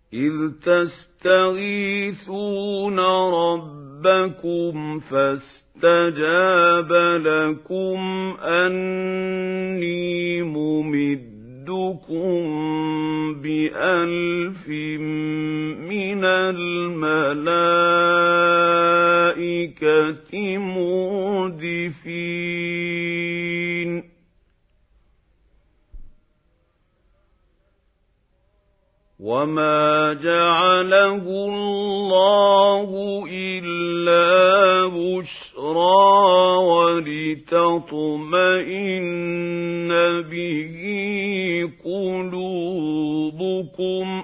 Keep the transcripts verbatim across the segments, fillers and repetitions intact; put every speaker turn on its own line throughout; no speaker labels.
إذ تستغيثون ربكم فاستجاب لكم أني ممدكم بألف من الملائكة مردفين وما جعله الله إلا بشرى ولتطمئن به قلوبكم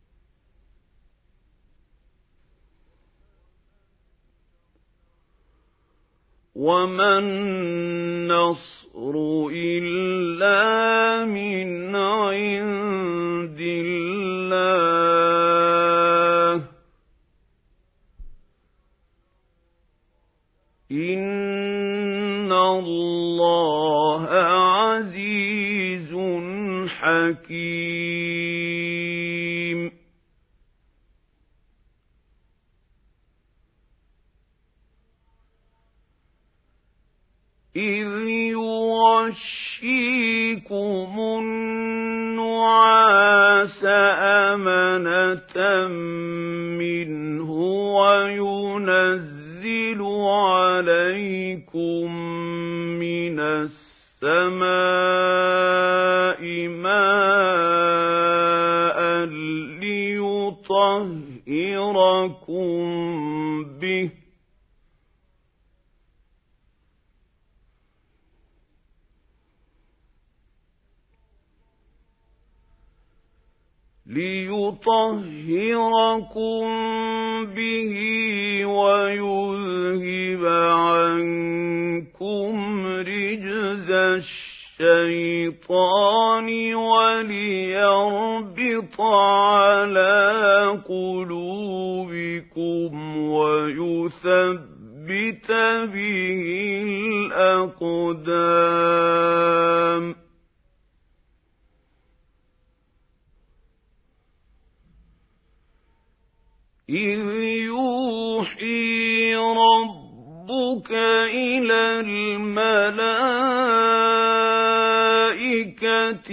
وما النصر إلا من عند الله إن الله عزيز حكيم إذ يغشيكم النعاس أمنة منه وينزل عليكم من السماء ماء ليطهركم به ليطهركم به ويذهب عنكم رجز الشيطان وليربط على قلوبكم ويثبت به الأقدام إذ يوحي ربك إلى الملائكة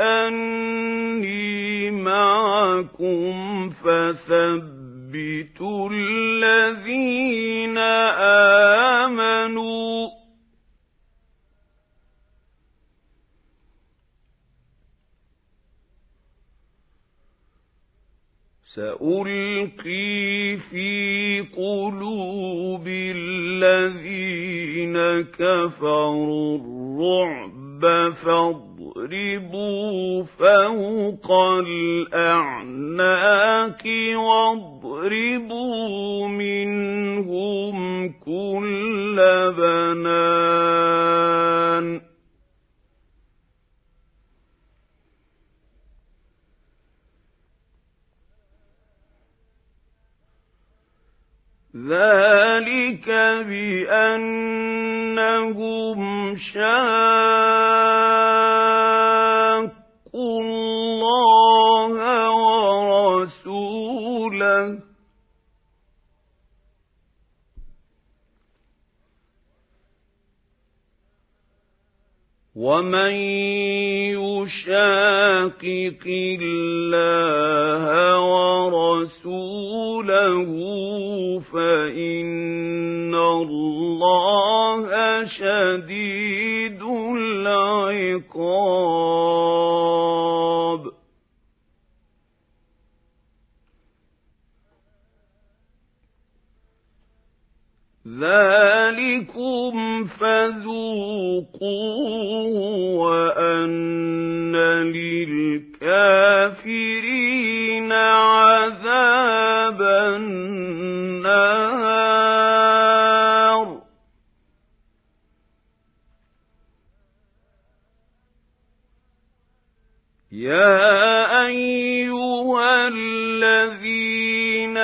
أني معكم فثبتوا الذين آمنوا سألقي في قلوب الذين كفروا الرعب فاضربوا فوق الأعناق واضربوا منهم كل بنان ذلك بأنهم شاقوا الله ورسوله ومن يشاقق الله ورسوله فإن الله شديد العقاب ذلكم فذوقوه وأن للكافرين عذاب النار يا أيها الذين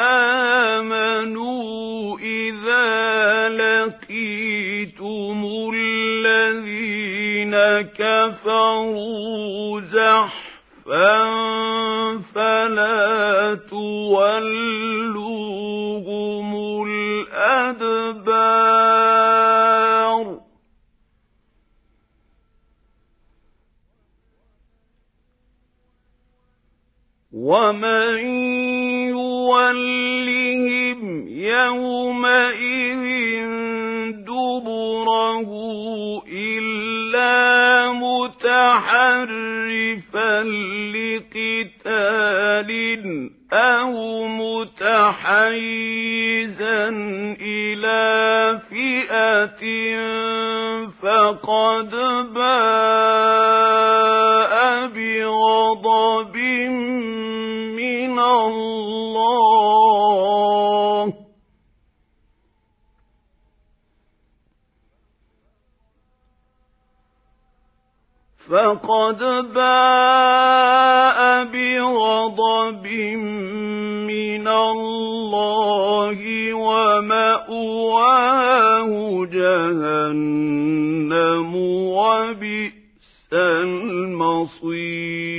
آمنوا إذا لقيتم الذين كفروا زحفا فلا تولوهم الأدبار ومن يولهم يومئذ دبره إلا متحرفا لقتال أو متحيزا إلى فئة فقد باء بغضب من الله فقد باء بغضب من الله ومأواه جهنم وبئس المصير